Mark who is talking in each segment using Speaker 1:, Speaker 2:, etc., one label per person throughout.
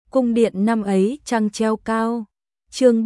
Speaker 1: cung điện năm ấy trăng treo cao. Chương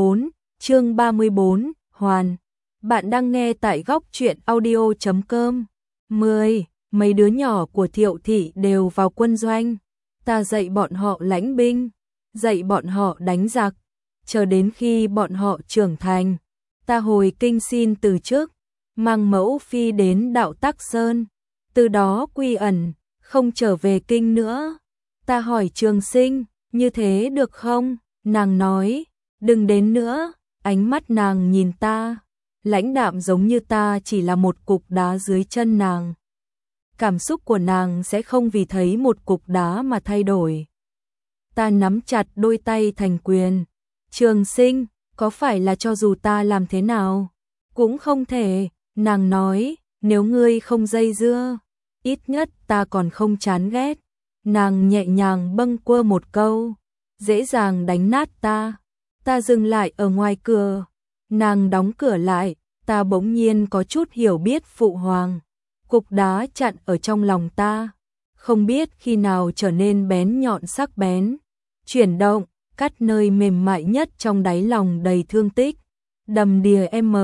Speaker 1: 34, Hoàn. Bạn đang nghe tại góc truyện audio.com. 10. Mấy đứa nhỏ của Thiệu thị đều vào quân doanh. Ta dạy bọn họ lãnh binh, dạy bọn họ đánh giặc, chờ đến khi bọn họ trưởng thành, ta hồi kinh xin từ chức, mang mẫu phi đến Đạo Tắc Sơn, từ đó quy ẩn, không trở về kinh nữa. Ta hỏi Trường Sinh, như thế được không? Nàng nói, đừng đến nữa. Ánh mắt nàng nhìn ta, lãnh đạm giống như ta chỉ là một cục đá dưới chân nàng. Cảm xúc của nàng sẽ không vì thấy một cục đá mà thay đổi. Ta nắm chặt đôi tay thành quyền. Trường Sinh, có phải là cho dù ta làm thế nào cũng không thể. Nàng nói, nếu ngươi không dây dưa, ít nhất ta còn không chán ghét. Nàng nhẹ nhàng bâng quơ một câu, dễ dàng đánh nát ta. Ta dừng lại ở ngoài cửa, nàng đóng cửa lại, ta bỗng nhiên có chút hiểu biết phụ hoàng. Cục đá chặn ở trong lòng ta, không biết khi nào trở nên bén nhọn sắc bén, chuyển động, cắt nơi mềm mại nhất trong đáy lòng đầy thương tích, đầm đìa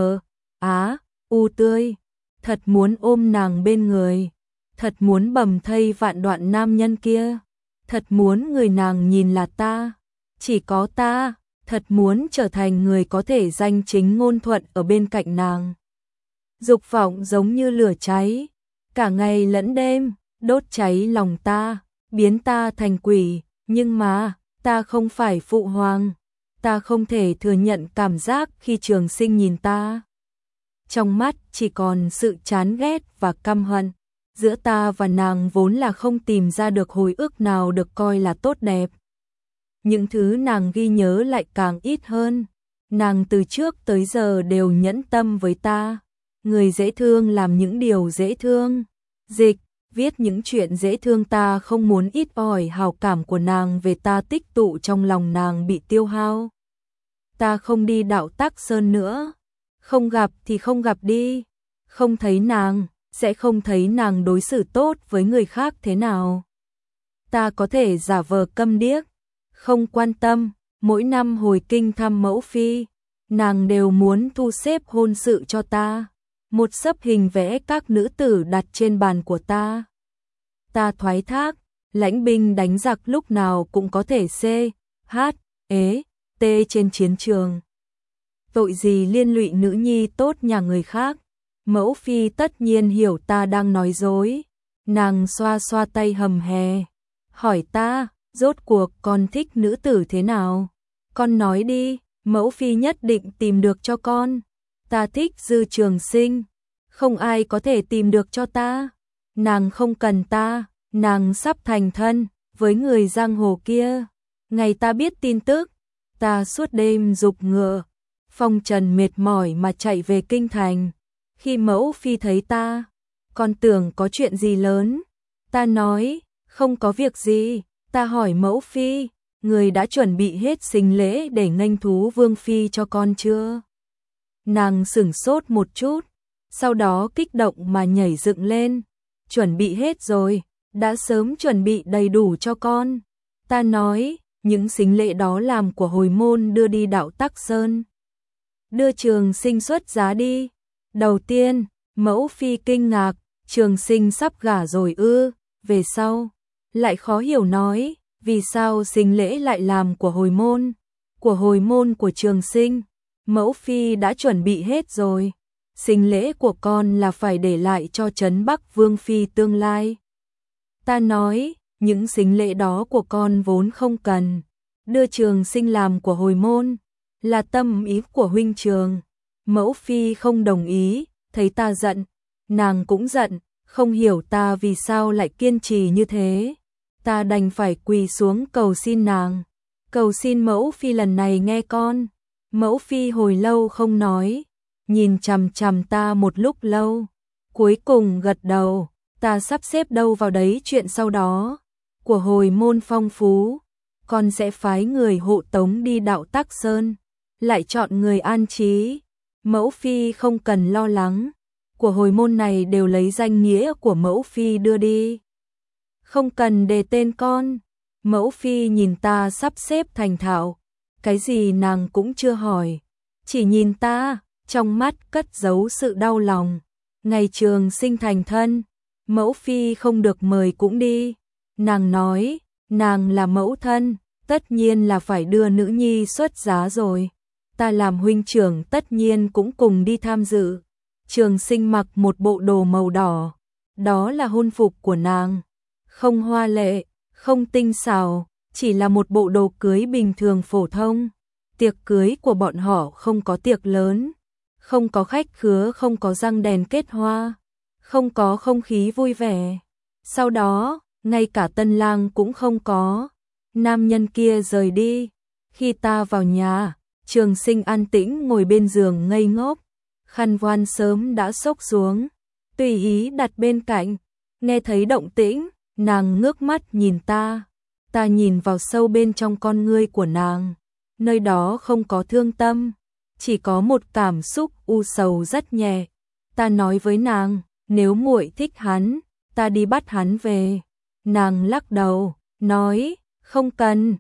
Speaker 1: u tươi. Thật muốn ôm nàng bên người, thật muốn bầm thây vạn đoạn nam nhân kia, thật muốn người nàng nhìn là ta, chỉ có ta, thật muốn trở thành người có thể danh chính ngôn thuận ở bên cạnh nàng. Dục vọng giống như lửa cháy, cả ngày lẫn đêm, đốt cháy lòng ta, biến ta thành quỷ, nhưng mà, ta không phải phụ hoàng, ta không thể thừa nhận cảm giác khi Trường Sinh nhìn ta. Trong mắt chỉ còn sự chán ghét và căm hận, giữa ta và nàng vốn là không tìm ra được hồi ức nào được coi là tốt đẹp. Những thứ nàng ghi nhớ lại càng ít hơn, nàng từ trước tới giờ đều nhẫn tâm với ta. Người dễ thương làm những điều dễ thương, dịch, viết những chuyện dễ thương, ta không muốn ít ỏi hào cảm của nàng về ta tích tụ trong lòng nàng bị tiêu hao. Ta không đi Đạo Tắc Sơn nữa, không gặp thì không gặp đi, không thấy nàng, sẽ không thấy nàng đối xử tốt với người khác thế nào. Ta có thể giả vờ câm điếc, không quan tâm, mỗi năm hồi kinh thăm mẫu phi, nàng đều muốn thu xếp hôn sự cho ta. Một xấp hình vẽ các nữ tử đặt trên bàn của ta. Ta thoái thác, lãnh binh đánh giặc lúc nào cũng có thể t trên chiến trường. Tội gì liên lụy nữ nhi tốt nhà người khác. Mẫu phi tất nhiên hiểu ta đang nói dối. Nàng xoa xoa tay hầm hè, hỏi ta, rốt cuộc con thích nữ tử thế nào? Con nói đi, mẫu phi nhất định tìm được cho con. Ta thích Dư Trường Sinh, không ai có thể tìm được cho ta. Nàng không cần ta, nàng sắp thành thân với người giang hồ kia. Ngày ta biết tin tức, ta suốt đêm giục ngựa, phong trần mệt mỏi mà chạy về kinh thành. Khi mẫu phi thấy ta, con tưởng có chuyện gì lớn. Ta nói, không có việc gì. Ta hỏi mẫu phi, người đã chuẩn bị hết sinh lễ để nghênh thú vương phi cho con chưa? Nàng sửng sốt một chút, sau đó kích động mà nhảy dựng lên. Chuẩn bị hết rồi, đã sớm chuẩn bị đầy đủ cho con. Ta nói, những sính lễ đó làm của hồi môn đưa đi Đạo Tắc Sơn. Đưa Trường Sinh xuất giá đi. Đầu tiên, mẫu phi kinh ngạc, Trường Sinh sắp gả rồi ư? Về sau, lại khó hiểu nói, vì sao sính lễ lại làm của hồi môn? Của hồi môn của Trường Sinh, mẫu phi đã chuẩn bị hết rồi. Sính lễ của con là phải để lại cho Trấn Bắc Vương phi tương lai. Ta nói, những sính lễ đó của con vốn không cần. Đưa Trường Sinh làm của hồi môn, là tâm ý của huynh Trường. Mẫu phi không đồng ý, thấy ta giận, nàng cũng giận, không hiểu ta vì sao lại kiên trì như thế. Ta đành phải quỳ xuống cầu xin nàng, cầu xin mẫu phi lần này nghe con. Mẫu phi hồi lâu không nói, nhìn chằm chằm ta một lúc lâu, cuối cùng gật đầu. Ta sắp xếp đâu vào đấy chuyện sau đó. Của hồi môn phong phú, con sẽ phái người hộ tống đi Đạo Tắc Sơn, lại chọn người an trí. Mẫu phi không cần lo lắng, của hồi môn này đều lấy danh nghĩa của mẫu phi đưa đi, không cần đề tên con. Mẫu phi nhìn ta sắp xếp thành thạo, cái gì nàng cũng chưa hỏi, chỉ nhìn ta, trong mắt cất giấu sự đau lòng. Ngày Trường Sinh thành thân, mẫu phi không được mời cũng đi. Nàng nói, nàng là mẫu thân, tất nhiên là phải đưa nữ nhi xuất giá rồi. Ta làm huynh trưởng tất nhiên cũng cùng đi tham dự. Trường Sinh mặc một bộ đồ màu đỏ, đó là hôn phục của nàng. Không hoa lệ, không tinh xảo, chỉ là một bộ đồ cưới bình thường phổ thông. Tiệc cưới của bọn họ không có tiệc lớn, không có khách khứa, không có răng đèn kết hoa, không có không khí vui vẻ. Sau đó, ngay cả tân lang cũng không có. Nam nhân kia rời đi. Khi ta vào nhà, Trường Sinh an tĩnh ngồi bên giường ngây ngốc, khăn voan sớm đã xốc xuống, tùy ý đặt bên cạnh. Nghe thấy động tĩnh, nàng ngước mắt nhìn ta. Ta nhìn vào sâu bên trong con ngươi của nàng, nơi đó không có thương tâm, chỉ có một cảm xúc u sầu rất nhẹ. Ta nói với nàng, nếu muội thích hắn, ta đi bắt hắn về. Nàng lắc đầu, nói, không cần.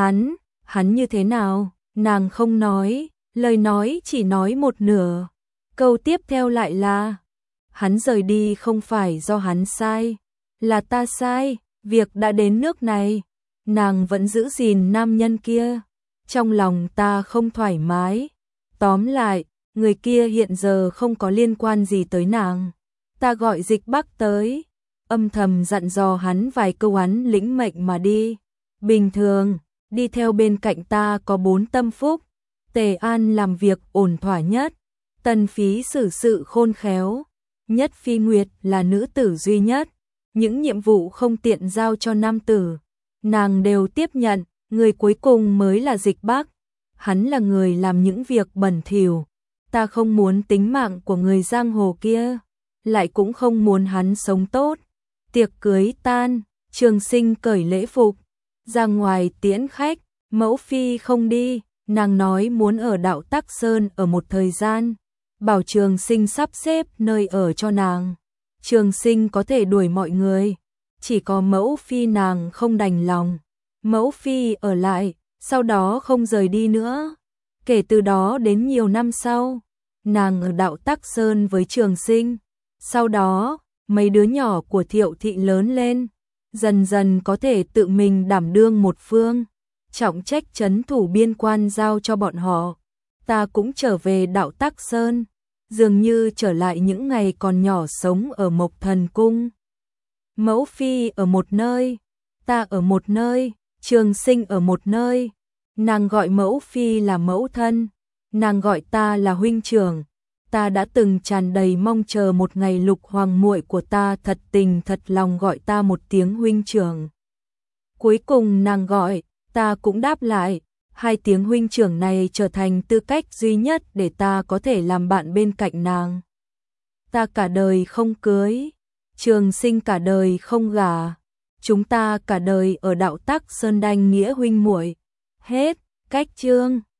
Speaker 1: Hắn như thế nào? Nàng không nói, lời nói chỉ nói một nửa. Câu tiếp theo lại là, hắn rời đi không phải do hắn sai, là ta sai. Việc đã đến nước này, nàng vẫn giữ gìn nam nhân kia. Trong lòng ta không thoải mái. Tóm lại, người kia hiện giờ không có liên quan gì tới nàng. Ta gọi Dịch Bắc tới, âm thầm dặn dò hắn vài câu, hắn lĩnh mệnh mà đi. Bình thường, đi theo bên cạnh ta có 4 tâm phúc. Tề An làm việc ổn thỏa nhất, Tần Phí xử sự khôn khéo, Nhất Phi Nguyệt là nữ tử duy nhất. Những nhiệm vụ không tiện giao cho nam tử, nàng đều tiếp nhận. Người cuối cùng mới là Dịch Bắc. Hắn là người làm những việc bẩn thỉu. Ta không muốn tính mạng của người giang hồ kia, lại cũng không muốn hắn sống tốt. Tiệc cưới tan, Trường Sinh cởi lễ phục, ra ngoài tiễn khách. Mẫu phi không đi, nàng nói muốn ở Đạo Tắc Sơn ở một thời gian, bảo Trường Sinh sắp xếp nơi ở cho nàng. Trường Sinh có thể đuổi mọi người, chỉ có mẫu phi nàng không đành lòng. Mẫu phi ở lại, sau đó không rời đi nữa. Kể từ đó đến nhiều năm sau, nàng ở Đạo Tắc Sơn với Trường Sinh. Sau đó, mấy đứa nhỏ của Thiệu thị lớn lên, dần dần có thể tự mình đảm đương một phương. Trọng trách trấn thủ biên quan giao cho bọn họ. Ta cũng trở về Đạo Tắc Sơn, dường như trở lại những ngày còn nhỏ sống ở Mộc Thần Cung. Mẫu phi ở một nơi, ta ở một nơi, Trường Sinh ở một nơi. Nàng gọi mẫu phi là mẫu thân, nàng gọi ta là huynh trưởng. Ta đã từng tràn đầy mong chờ một ngày Lục Hoàng muội của ta thật tình thật lòng gọi ta một tiếng huynh trưởng. Cuối cùng nàng gọi, ta cũng đáp lại. 2 tiếng huynh trưởng này trở thành tư cách duy nhất để ta có thể làm bạn bên cạnh nàng. Ta cả đời không cưới, Trường Sinh cả đời không gả. Chúng ta cả đời ở Đạo Tắc Sơn đanh nghĩa huynh muội. Hết. Cách chương